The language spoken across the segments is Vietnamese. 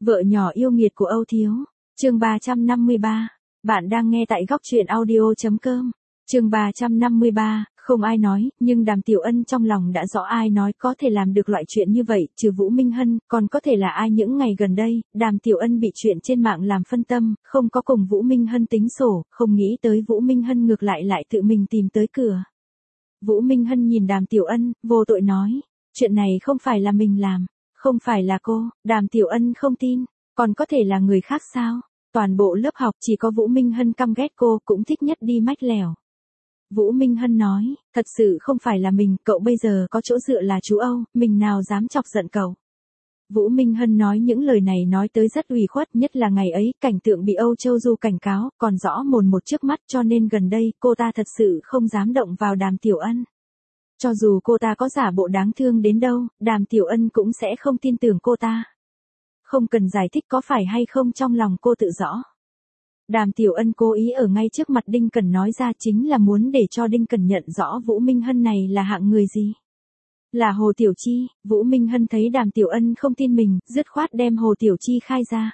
Vợ nhỏ yêu nghiệt của Âu Thiếu. Chương 353. Bạn đang nghe tại góc truyện audio.com. Chương 353, không ai nói, nhưng Đàm Tiểu Ân trong lòng đã rõ ai nói có thể làm được loại chuyện như vậy, trừ Vũ Minh Hân, còn có thể là ai. Những ngày gần đây, Đàm Tiểu Ân bị chuyện trên mạng làm phân tâm, không có cùng Vũ Minh Hân tính sổ, không nghĩ tới Vũ Minh Hân ngược lại tự mình tìm tới cửa. Vũ Minh Hân nhìn Đàm Tiểu Ân, vô tội nói, chuyện này không phải là mình làm, không phải là cô. Đàm Tiểu Ân không tin, còn có thể là người khác sao? Toàn bộ lớp học chỉ có Vũ Minh Hân căm ghét cô, cũng thích nhất đi mách lèo. Vũ Minh Hân nói, thật sự không phải là mình, cậu bây giờ có chỗ dựa là chú Âu, mình nào dám chọc giận cậu. Vũ Minh Hân nói những lời này nói tới rất ủy khuất, nhất là ngày ấy, cảnh tượng bị Âu Châu Du cảnh cáo, còn rõ mồn một trước mắt, cho nên gần đây, cô ta thật sự không dám động vào Đàm Tiểu Ân. Cho dù cô ta có giả bộ đáng thương đến đâu, Đàm Tiểu Ân cũng sẽ không tin tưởng cô ta. Không cần giải thích có phải hay không, trong lòng cô tự rõ. Đàm Tiểu Ân cố ý ở ngay trước mặt Đinh Cẩn nói ra chính là muốn để cho Đinh Cẩn nhận rõ Vũ Minh Hân này là hạng người gì. Là Hồ Tiểu Chi. Vũ Minh Hân thấy Đàm Tiểu Ân không tin mình, dứt khoát đem Hồ Tiểu Chi khai ra.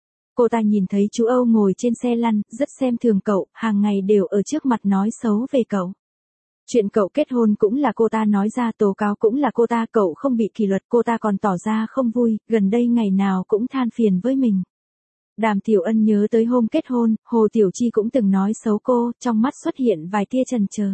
Cô ta nhìn thấy chú Âu ngồi trên xe lăn, rất xem thường cậu, hàng ngày đều ở trước mặt nói xấu về cậu. Chuyện cậu kết hôn cũng là cô ta nói ra, tố cáo cũng là cô ta, cậu không bị kỷ luật cô ta còn tỏ ra không vui, gần đây ngày nào cũng than phiền với mình. Đàm Tiểu Ân nhớ tới hôm kết hôn, Hồ Tiểu Chi cũng từng nói xấu cô, trong mắt xuất hiện vài tia chần chờ.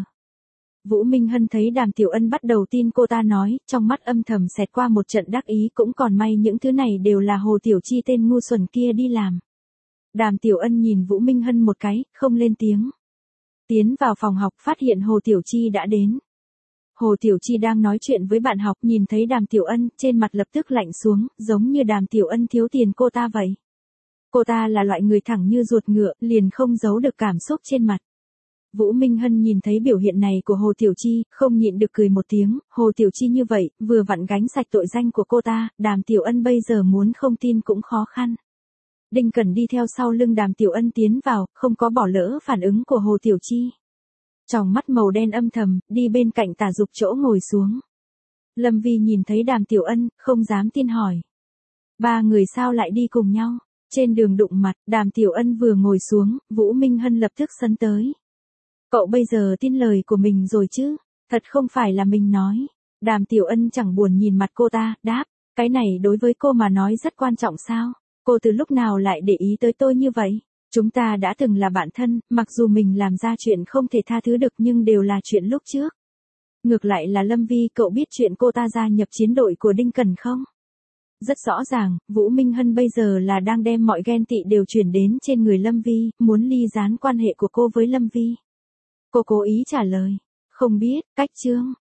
Vũ Minh Hân thấy Đàm Tiểu Ân bắt đầu tin cô ta nói, trong mắt âm thầm xẹt qua một trận đắc ý, cũng còn may những thứ này đều là Hồ Tiểu Chi tên ngu xuẩn kia đi làm. Đàm Tiểu Ân nhìn Vũ Minh Hân một cái, không lên tiếng. Tiến vào phòng học phát hiện Hồ Tiểu Chi đã đến. Hồ Tiểu Chi đang nói chuyện với bạn học, nhìn thấy Đàm Tiểu Ân, trên mặt lập tức lạnh xuống, giống như Đàm Tiểu Ân thiếu tiền cô ta vậy. Cô ta là loại người thẳng như ruột ngựa, liền không giấu được cảm xúc trên mặt. Vũ Minh Hân nhìn thấy biểu hiện này của Hồ Tiểu Chi, không nhịn được cười một tiếng, Hồ Tiểu Chi như vậy, vừa vặn gánh sạch tội danh của cô ta, Đàm Tiểu Ân bây giờ muốn không tin cũng khó khăn. Đinh Cẩn đi theo sau lưng Đàm Tiểu Ân tiến vào, không có bỏ lỡ phản ứng của Hồ Tiểu Chi. Tròng mắt màu đen âm thầm, đi bên cạnh Tả Dục chỗ ngồi xuống. Lâm Vi nhìn thấy Đàm Tiểu Ân, không dám tin hỏi. Ba người sao lại đi cùng nhau? Trên đường đụng mặt, Đàm Tiểu Ân vừa ngồi xuống, Vũ Minh Hân lập tức sấn tới. Cậu bây giờ tin lời của mình rồi chứ? Thật không phải là mình nói. Đàm Tiểu Ân chẳng buồn nhìn mặt cô ta, đáp, cái này đối với cô mà nói rất quan trọng sao? Cô từ lúc nào lại để ý tới tôi như vậy? Chúng ta đã từng là bạn thân, mặc dù mình làm ra chuyện không thể tha thứ được nhưng đều là chuyện lúc trước. Ngược lại là Lâm Vi, cậu biết chuyện cô ta gia nhập chiến đội của Đinh Cẩn không? Rất rõ ràng, Vũ Minh Hân bây giờ là đang đem mọi ghen tị đều chuyển đến trên người Lâm Vi, muốn ly gián quan hệ của cô với Lâm Vi. Cô cố ý trả lời, không biết, cách chương.